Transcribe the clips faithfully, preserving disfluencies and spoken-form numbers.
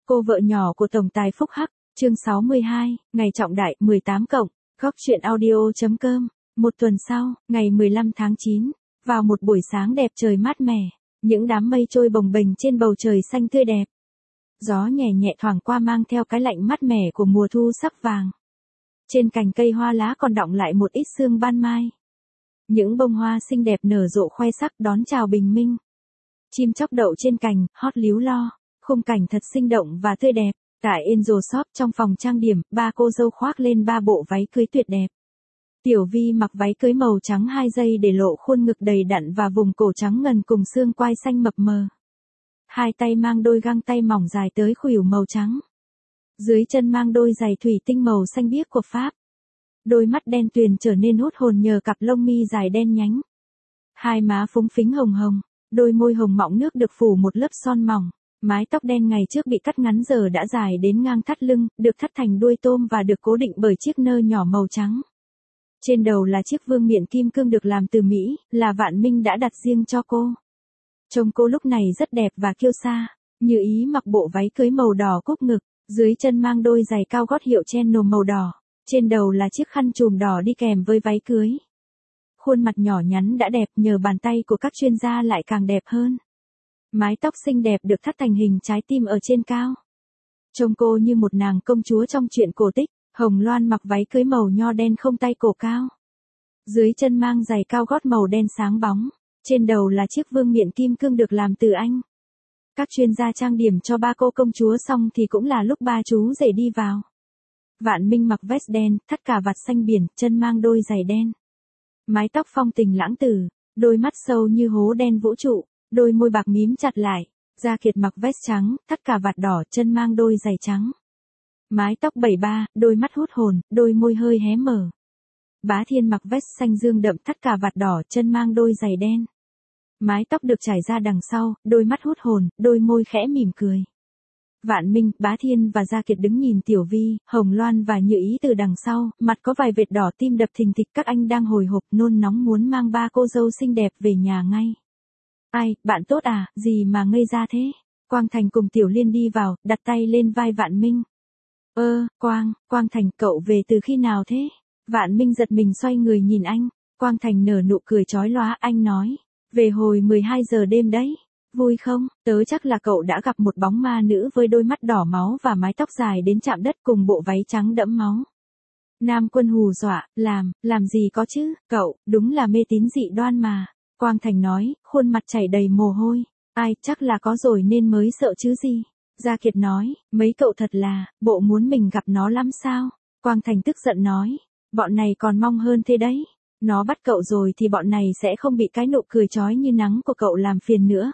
Cô vợ nhỏ của tổng tài Phúc Hắc, chương sáu mươi hai, ngày trọng đại, mười tám cộng, góc truyện audio.com. Một tuần sau, ngày mười lăm tháng chín, vào một buổi sáng đẹp trời mát mẻ, những đám mây trôi bồng bềnh trên bầu trời xanh tươi đẹp. Gió nhẹ nhẹ thoảng qua mang theo cái lạnh mát mẻ của mùa thu sắc vàng. Trên cành cây hoa lá còn đọng lại một ít sương ban mai. Những bông hoa xinh đẹp nở rộ khoe sắc đón chào bình minh. Chim chóc đậu trên cành, hót líu lo. Khung cảnh thật sinh động và tươi đẹp. Tại Angel Shop trong phòng trang điểm, ba cô dâu khoác lên ba bộ váy cưới tuyệt đẹp. Tiểu Vi mặc váy cưới màu trắng hai dây để lộ khuôn ngực đầy đặn và vùng cổ trắng ngần cùng xương quai xanh mập mờ. Hai tay mang đôi găng tay mỏng dài tới khuỷu màu trắng. Dưới chân mang đôi giày thủy tinh màu xanh biếc của Pháp. Đôi mắt đen tuyền trở nên hút hồn nhờ cặp lông mi dài đen nhánh. Hai má phúng phính hồng hồng, đôi môi hồng mọng nước được phủ một lớp son mỏng. Mái tóc đen ngày trước bị cắt ngắn giờ đã dài đến ngang thắt lưng, được thắt thành đuôi tôm và được cố định bởi chiếc nơ nhỏ màu trắng. Trên đầu là chiếc vương miện kim cương được làm từ Mỹ, là Vạn Minh đã đặt riêng cho cô. Trông cô lúc này rất đẹp và kiêu sa, Như Ý mặc bộ váy cưới màu đỏ cúc ngực, dưới chân mang đôi giày cao gót hiệu Chanel màu đỏ, trên đầu là chiếc khăn trùm đỏ đi kèm với váy cưới. Khuôn mặt nhỏ nhắn đã đẹp nhờ bàn tay của các chuyên gia lại càng đẹp hơn. Mái tóc xinh đẹp được thắt thành hình trái tim ở trên cao. Trông cô như một nàng công chúa trong truyện cổ tích. Hồng Loan mặc váy cưới màu nho đen không tay cổ cao. Dưới chân mang giày cao gót màu đen sáng bóng. Trên đầu là chiếc vương miện kim cương được làm từ Anh. Các chuyên gia trang điểm cho ba cô công chúa xong thì cũng là lúc ba chú rể đi vào. Vạn Minh mặc vest đen, thắt cà vạt xanh biển, chân mang đôi giày đen. Mái tóc phong tình lãng tử, đôi mắt sâu như hố đen vũ trụ, đôi môi bạc mím chặt lại. Gia Kiệt mặc vest trắng, thắt cà vạt đỏ, chân mang đôi giày trắng. Mái tóc bảy ba, đôi mắt hút hồn, đôi môi hơi hé mở. Bá Thiên mặc vest xanh dương đậm thắt cà vạt đỏ, chân mang đôi giày đen. Mái tóc được trải ra đằng sau, đôi mắt hút hồn, đôi môi khẽ mỉm cười. Vạn Minh, Bá Thiên và Gia Kiệt đứng nhìn Tiểu Vi, Hồng Loan và Như Ý từ đằng sau, mặt có vài vệt đỏ tim đập thình thịch, các anh đang hồi hộp nôn nóng muốn mang ba cô dâu xinh đẹp về nhà ngay. Ai, bạn tốt à, gì mà ngây ra thế? Quang Thành cùng Tiểu Liên đi vào, đặt tay lên vai Vạn Minh. Ơ, Quang, Quang Thành, cậu về từ khi nào thế? Vạn Minh giật mình xoay người nhìn anh. Quang Thành nở nụ cười chói lóa, anh nói. Về hồi mười hai giờ đêm đấy. Vui không? Tớ chắc là cậu đã gặp một bóng ma nữ với đôi mắt đỏ máu và mái tóc dài đến chạm đất cùng bộ váy trắng đẫm máu. Nam Quân hù dọa, làm, làm gì có chứ, cậu, đúng là mê tín dị đoan mà. Quang Thành nói, khuôn mặt chảy đầy mồ hôi. Ai, chắc là có rồi nên mới sợ chứ gì. Gia Kiệt nói, mấy cậu thật là, bộ muốn mình gặp nó lắm sao? Quang Thành tức giận nói, bọn này còn mong hơn thế đấy. Nó bắt cậu rồi thì bọn này sẽ không bị cái nụ cười chói như nắng của cậu làm phiền nữa.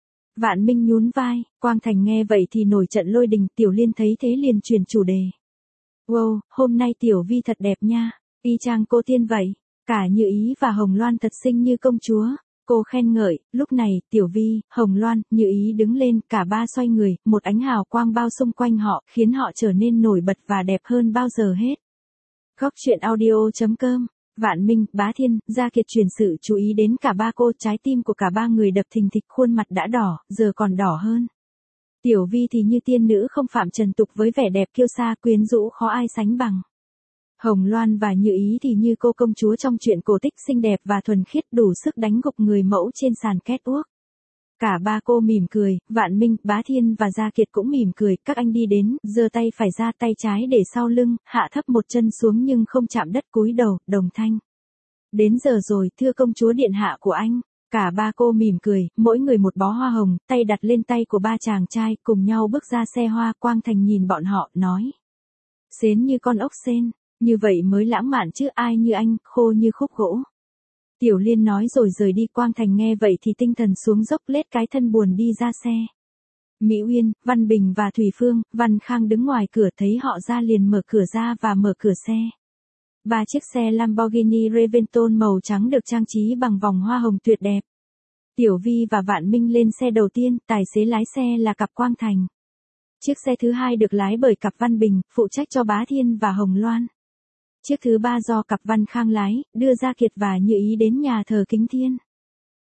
Vạn Minh nhún vai, Quang Thành nghe vậy thì nổi trận lôi đình. Tiểu Liên thấy thế liền chuyển chủ đề. Wow, hôm nay Tiểu Vi thật đẹp nha, y chang cô tiên vậy. Cả Như Ý và Hồng Loan thật xinh như công chúa. Cô khen ngợi, lúc này, Tiểu Vi, Hồng Loan, Như Ý đứng lên, cả ba xoay người, một ánh hào quang bao xung quanh họ, khiến họ trở nên nổi bật và đẹp hơn bao giờ hết. Góc truyện audio.com. Vạn Minh, Bá Thiên, Gia Kiệt chuyển sự chú ý đến cả ba cô, trái tim của cả ba người đập thình thịch, khuôn mặt đã đỏ, giờ còn đỏ hơn. Tiểu Vi thì như tiên nữ không phạm trần tục với vẻ đẹp kiêu sa quyến rũ khó ai sánh bằng. Hồng Loan và Như Ý thì như cô công chúa trong truyện cổ tích xinh đẹp và thuần khiết đủ sức đánh gục người mẫu trên sàn catwalk. Cả ba cô mỉm cười, Vạn Minh, Bá Thiên và Gia Kiệt cũng mỉm cười, các anh đi đến, giơ tay phải ra tay trái để sau lưng, hạ thấp một chân xuống nhưng không chạm đất cúi đầu, đồng thanh. Đến giờ rồi, thưa công chúa điện hạ của anh. Cả ba cô mỉm cười, mỗi người một bó hoa hồng, tay đặt lên tay của ba chàng trai, cùng nhau bước ra xe hoa. Quang Thành nhìn bọn họ, nói. Xến như con ốc sên, như vậy mới lãng mạn chứ, ai như anh, khô như khúc gỗ. Tiểu Liên nói rồi rời đi. Quang Thành nghe vậy thì tinh thần xuống dốc, lết cái thân buồn đi ra xe. Mỹ Uyên, Văn Bình và Thủy Phương, Văn Khang đứng ngoài cửa thấy họ ra liền mở cửa ra và mở cửa xe. Ba chiếc xe Lamborghini Reventon màu trắng được trang trí bằng vòng hoa hồng tuyệt đẹp. Tiểu Vi và Vạn Minh lên xe đầu tiên, tài xế lái xe là cặp Quang Thành. Chiếc xe thứ hai được lái bởi cặp Văn Bình, phụ trách cho Bá Thiên và Hồng Loan. Chiếc thứ ba do cặp Văn Khang lái, đưa Gia Kiệt và Như Ý đến nhà thờ Kính Thiên.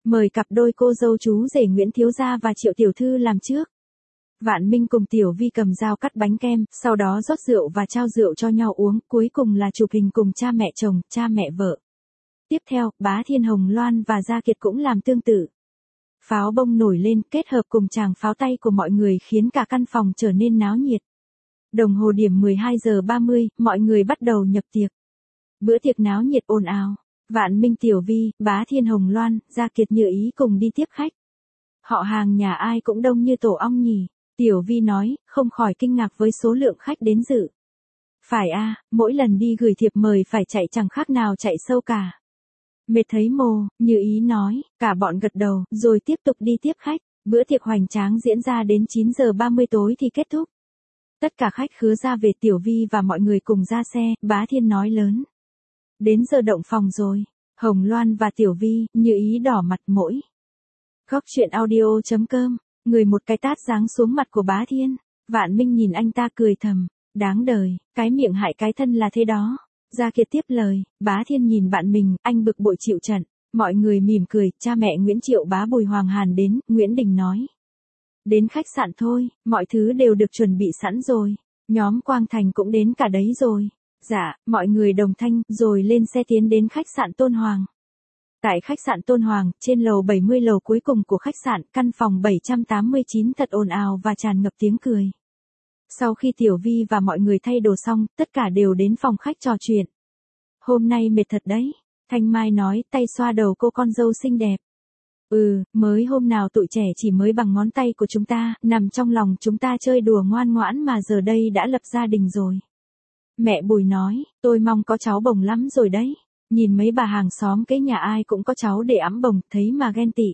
Mời cặp đôi cô dâu chú rể Nguyễn Thiếu Gia và Triệu Tiểu Thư làm trước. Vạn Minh cùng Tiểu Vi cầm dao cắt bánh kem, sau đó rót rượu và trao rượu cho nhau uống, cuối cùng là chụp hình cùng cha mẹ chồng, cha mẹ vợ. Tiếp theo, Bá Thiên, Hồng Loan và Gia Kiệt cũng làm tương tự. Pháo bông nổi lên, kết hợp cùng tràng pháo tay của mọi người khiến cả căn phòng trở nên náo nhiệt. Đồng hồ điểm mười hai giờ ba mươi, mọi người bắt đầu nhập tiệc. Bữa tiệc náo nhiệt ồn ào. Vạn Minh, Tiểu Vi, Bá Thiên, Hồng Loan, Gia Kiệt như ý cùng đi tiếp khách. Họ hàng nhà ai cũng đông như tổ ong nhỉ. Tiểu Vi nói, không khỏi kinh ngạc với số lượng khách đến dự. Phải a, mỗi lần đi gửi thiệp mời phải chạy chẳng khác nào chạy sâu cả. Mệt thấy mồ, Như ý nói, cả bọn gật đầu, rồi tiếp tục đi tiếp khách. Bữa tiệc hoành tráng diễn ra đến chín giờ ba mươi tối thì kết thúc. Tất cả khách khứa ra về, Tiểu Vi và mọi người cùng ra xe, Bá Thiên nói lớn. Đến giờ động phòng rồi. Hồng Loan và Tiểu Vi, Như ý đỏ mặt mỗi. Góc truyện audio chấm com, người một cái tát giáng xuống mặt của Bá Thiên. Vạn Minh nhìn anh ta cười thầm, đáng đời, cái miệng hại cái thân là thế đó. Gia Kiệt tiếp lời, Bá Thiên nhìn bạn mình, anh bực bội chịu trận. Mọi người mỉm cười, cha mẹ Nguyễn Triệu Bá Bùi Hoàng Hàn đến, Nguyễn Đình nói. Đến khách sạn thôi, mọi thứ đều được chuẩn bị sẵn rồi. Nhóm Quang Thành cũng đến cả đấy rồi. Dạ, mọi người đồng thanh, rồi lên xe tiến đến khách sạn Tôn Hoàng. Tại khách sạn Tôn Hoàng, trên lầu bảy mươi, lầu cuối cùng của khách sạn, căn phòng bảy trăm tám mươi chín thật ồn ào và tràn ngập tiếng cười. Sau khi Tiểu Vi và mọi người thay đồ xong, tất cả đều đến phòng khách trò chuyện. Hôm nay mệt thật đấy, Thanh Mai nói, tay xoa đầu cô con dâu xinh đẹp. Ừ, mới hôm nào tụi trẻ chỉ mới bằng ngón tay của chúng ta, nằm trong lòng chúng ta chơi đùa ngoan ngoãn mà giờ đây đã lập gia đình rồi. Mẹ Bùi nói, tôi mong có cháu bồng lắm rồi đấy. Nhìn mấy bà hàng xóm cái nhà ai cũng có cháu để ẵm bồng, thấy mà ghen tị.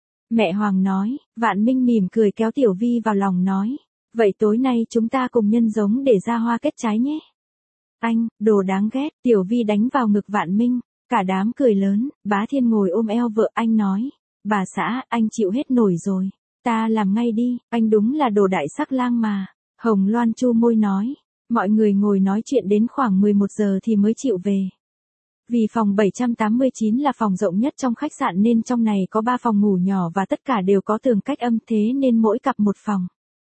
Mẹ Hoàng nói, Vạn Minh mỉm cười kéo Tiểu Vi vào lòng nói. Vậy tối nay chúng ta cùng nhân giống để ra hoa kết trái nhé. Anh, đồ đáng ghét, Tiểu Vi đánh vào ngực Vạn Minh. Cả đám cười lớn, Bá Thiên ngồi ôm eo vợ anh nói. Bà xã, anh chịu hết nổi rồi. Ta làm ngay đi, anh đúng là đồ đại sắc lang mà. Hồng Loan chu môi nói. Mọi người ngồi nói chuyện đến khoảng mười một giờ thì mới chịu về. Vì phòng bảy trăm tám mươi chín là phòng rộng nhất trong khách sạn nên trong này có ba phòng ngủ nhỏ và tất cả đều có tường cách âm, thế nên mỗi cặp một phòng.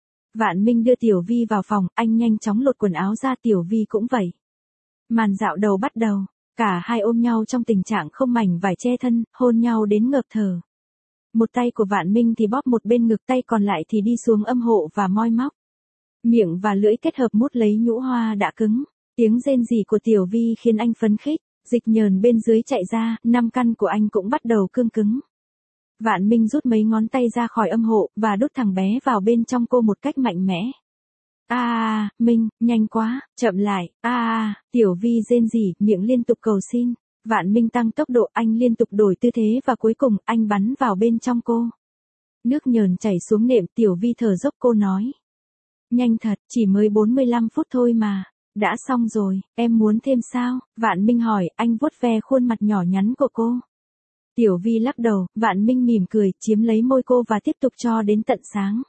Vạn Minh đưa Tiểu Vi vào phòng, anh nhanh chóng lột quần áo ra, Tiểu Vi cũng vậy. Màn dạo đầu bắt đầu, cả hai ôm nhau trong tình trạng không mảnh vải che thân, hôn nhau đến ngợp thở. Một tay của Vạn Minh thì bóp một bên ngực, tay còn lại thì đi xuống âm hộ và moi móc. Miệng và lưỡi kết hợp mút lấy nhũ hoa đã cứng. Tiếng rên rỉ của Tiểu Vi khiến anh phấn khích, dịch nhờn bên dưới chạy ra, năm căn của anh cũng bắt đầu cương cứng. Vạn Minh rút mấy ngón tay ra khỏi âm hộ và đút thằng bé vào bên trong cô một cách mạnh mẽ. A a, Minh, nhanh quá, chậm lại. A a, Tiểu Vi rên rỉ, miệng liên tục cầu xin. Vạn Minh tăng tốc độ, anh liên tục đổi tư thế và cuối cùng anh bắn vào bên trong cô. Nước nhờn chảy xuống nệm, Tiểu Vi thở dốc, cô nói. Nhanh thật, chỉ mới bốn mươi lăm phút thôi mà. Đã xong rồi, em muốn thêm sao? Vạn Minh hỏi, anh vuốt ve khuôn mặt nhỏ nhắn của cô. Tiểu Vi lắc đầu, Vạn Minh mỉm cười, chiếm lấy môi cô và tiếp tục cho đến tận sáng.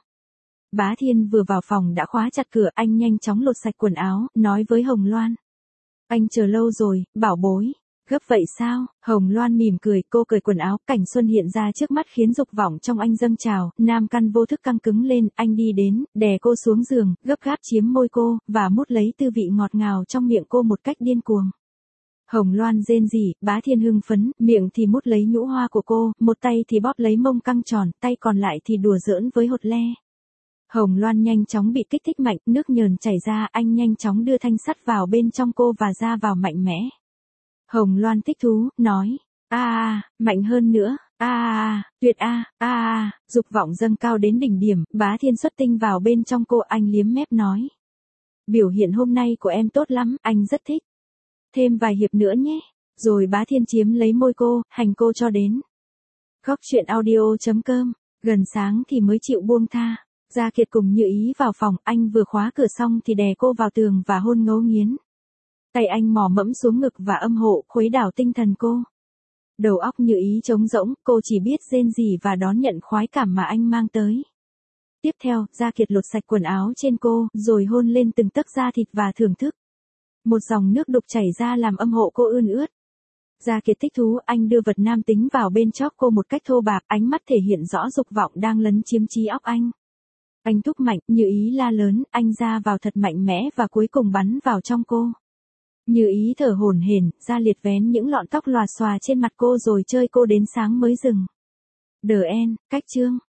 Bá Thiên vừa vào phòng đã khóa chặt cửa, anh nhanh chóng lột sạch quần áo, nói với Hồng Loan. Anh chờ lâu rồi, bảo bối. Gấp vậy sao? Hồng Loan mỉm cười, cô cởi quần áo, cảnh xuân hiện ra trước mắt khiến dục vọng trong anh dâng trào, nam căn vô thức căng cứng lên, anh đi đến, đè cô xuống giường, gấp gáp chiếm môi cô, và mút lấy tư vị ngọt ngào trong miệng cô một cách điên cuồng. Hồng Loan rên rỉ, Bá Thiên hưng phấn, miệng thì mút lấy nhũ hoa của cô, một tay thì bóp lấy mông căng tròn, tay còn lại thì đùa giỡn với hột le. Hồng Loan nhanh chóng bị kích thích mạnh, nước nhờn chảy ra, anh nhanh chóng đưa thanh sắt vào bên trong cô và ra vào mạnh mẽ. Hồng Loan thích thú, nói, a a, mạnh hơn nữa, a a, tuyệt a, a a, dục vọng dâng cao đến đỉnh điểm, Bá Thiên xuất tinh vào bên trong cô, anh liếm mép nói. Biểu hiện hôm nay của em tốt lắm, anh rất thích. Thêm vài hiệp nữa nhé. Rồi Bá Thiên chiếm lấy môi cô, hành cô cho đến. Góc truyện audio chấm com, gần sáng thì mới chịu buông tha. Gia Kiệt cùng Như ý vào phòng, anh vừa khóa cửa xong thì đè cô vào tường và hôn ngấu nghiến. Tay anh mò mẫm xuống ngực và âm hộ, khuấy đảo tinh thần cô. Đầu óc Như ý trống rỗng, cô chỉ biết rên rỉ và đón nhận khoái cảm mà anh mang tới. Tiếp theo, Gia Kiệt lột sạch quần áo trên cô, rồi hôn lên từng tấc da thịt và thưởng thức. Một dòng nước đục chảy ra làm âm hộ cô ươn ướt. Gia Kiệt thích thú, anh đưa vật nam tính vào bên chóp cô một cách thô bạc, ánh mắt thể hiện rõ dục vọng đang lấn chiếm trí óc anh. Anh thúc mạnh, Như Ý la lớn, anh ra vào thật mạnh mẽ và cuối cùng bắn vào trong cô. Như Ý thở hổn hển, Gia Liệt vén những lọn tóc lòa xòa trên mặt cô rồi chơi cô đến sáng mới dừng. Đờ en, cách chương.